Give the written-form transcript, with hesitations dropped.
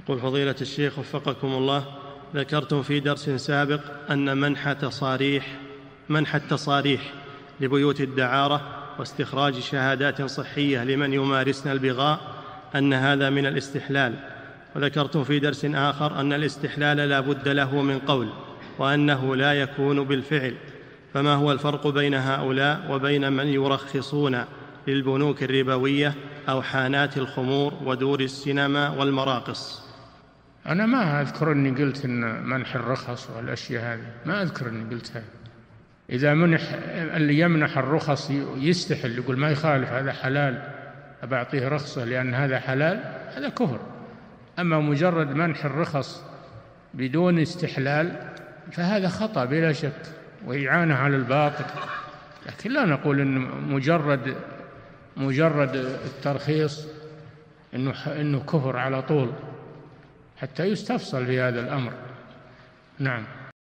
يقول فضيلة الشيخ وفقكم الله، ذكرتم في درس سابق أن منح التصاريح لبيوت الدعارة واستخراج شهادات صحية لمن يمارسن البغاء أن هذا من الاستحلال، وذكرتم في درس آخر أن الاستحلال لا بد له من قول وأنه لا يكون بالفعل، فما هو الفرق بين هؤلاء وبين من يرخصون للبنوك الربوية أو حانات الخمور ودور السينما والمراقص؟ أنا ما أذكر أني قلت أن منح الرخص والأشياء هذه، ما أذكر أني قلت هذا. إذا اللي يمنح الرخص يستحل، يقول ما يخالف هذا حلال أبعطيه رخصة لأن هذا حلال، هذا كفر. أما مجرد منح الرخص بدون استحلال فهذا خطأ بلا شك وإعانة على الباطل، لكن لا نقول أن مجرد الترخيص إنه كفر على طول، حتى يستفصل في هذا الأمر. نعم.